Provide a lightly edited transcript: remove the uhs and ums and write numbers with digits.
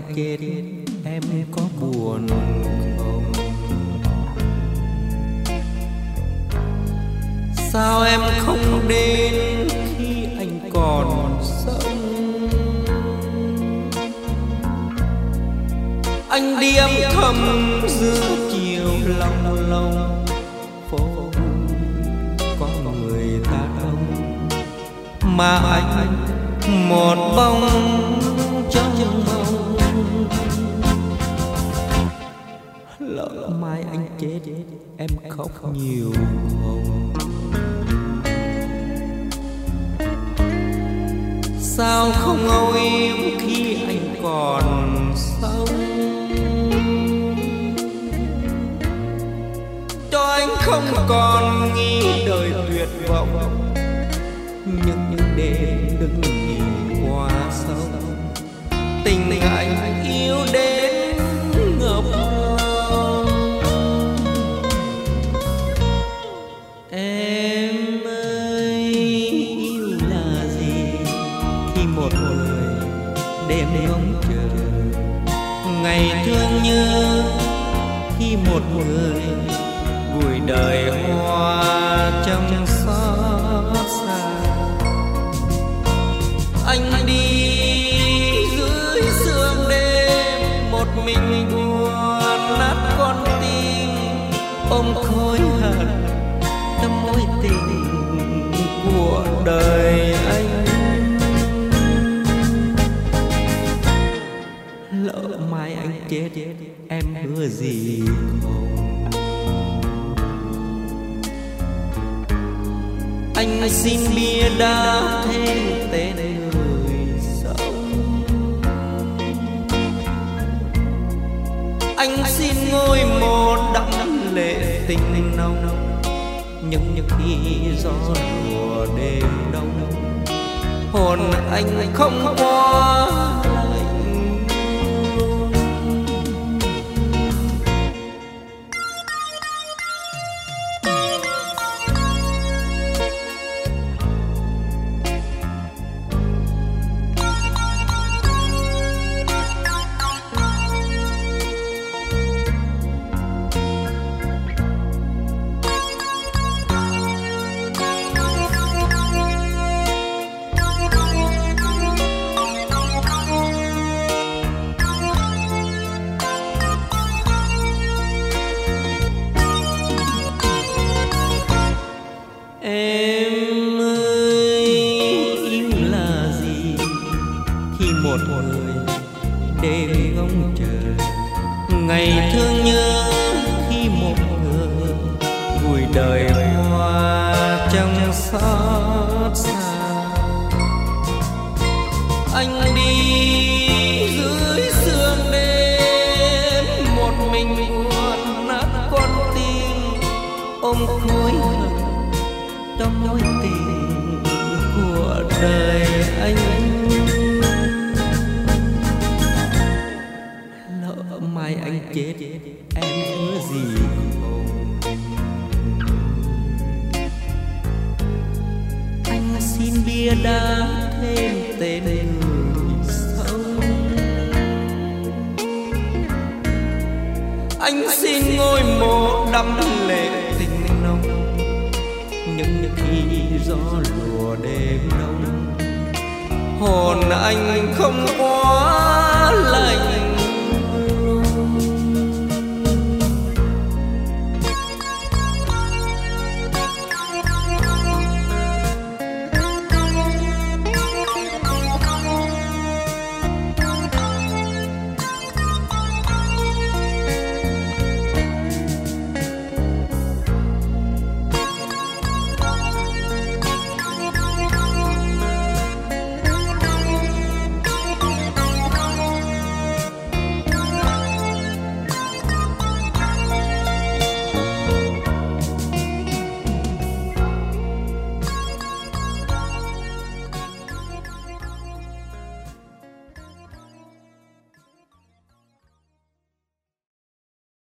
chết em có buồn không? Sao em không đến khi anh còn sống? Anh đi âm thầm giữa chiều lòng lòng phố có người ta đông, mà anh một bóng trong mộng. Lỡ mai anh chết em khóc nhiều không? Sao không âu yếm khi anh còn sống? Cho anh không còn nghĩ đời tuyệt vọng, những đêm đứng nhìn qua sông. Tình anh yêu đến ngập lòng. Em ơi, yêu là gì? Khi một người đêm ngóng chờ, ngày thương nhớ khi một người vùi đời hoa trong xót xa. Anh đi dưới sương đêm một mình buồn nát con tim, ôm khối hận trong mối tình của đời anh. Lỡ mai anh chết em hứa gì không? Anh xin bia đá thêm tên người sống. Anh xin ngôi mộ đẫm lệ tình nồng, những khi gió lùa đêm đông, hồn anh không qua lạnh. Em ơi, yêu là gì? Khi một người đêm ngóng chờ, ngày thương nhớ khi một người vùi đời hoa trong xót xa. Anh đi dưới sương đêm một mình buồn nát con tim, ôm khối hận trong mối tình của đời anh. Lỡ mai anh chết em hứa gì không? Anh xin bia đá thêm tên người sống. Anh xin ngôi mộ đẫm lệ tình nồng, những khi gió lùa đêm đông, hồn anh không có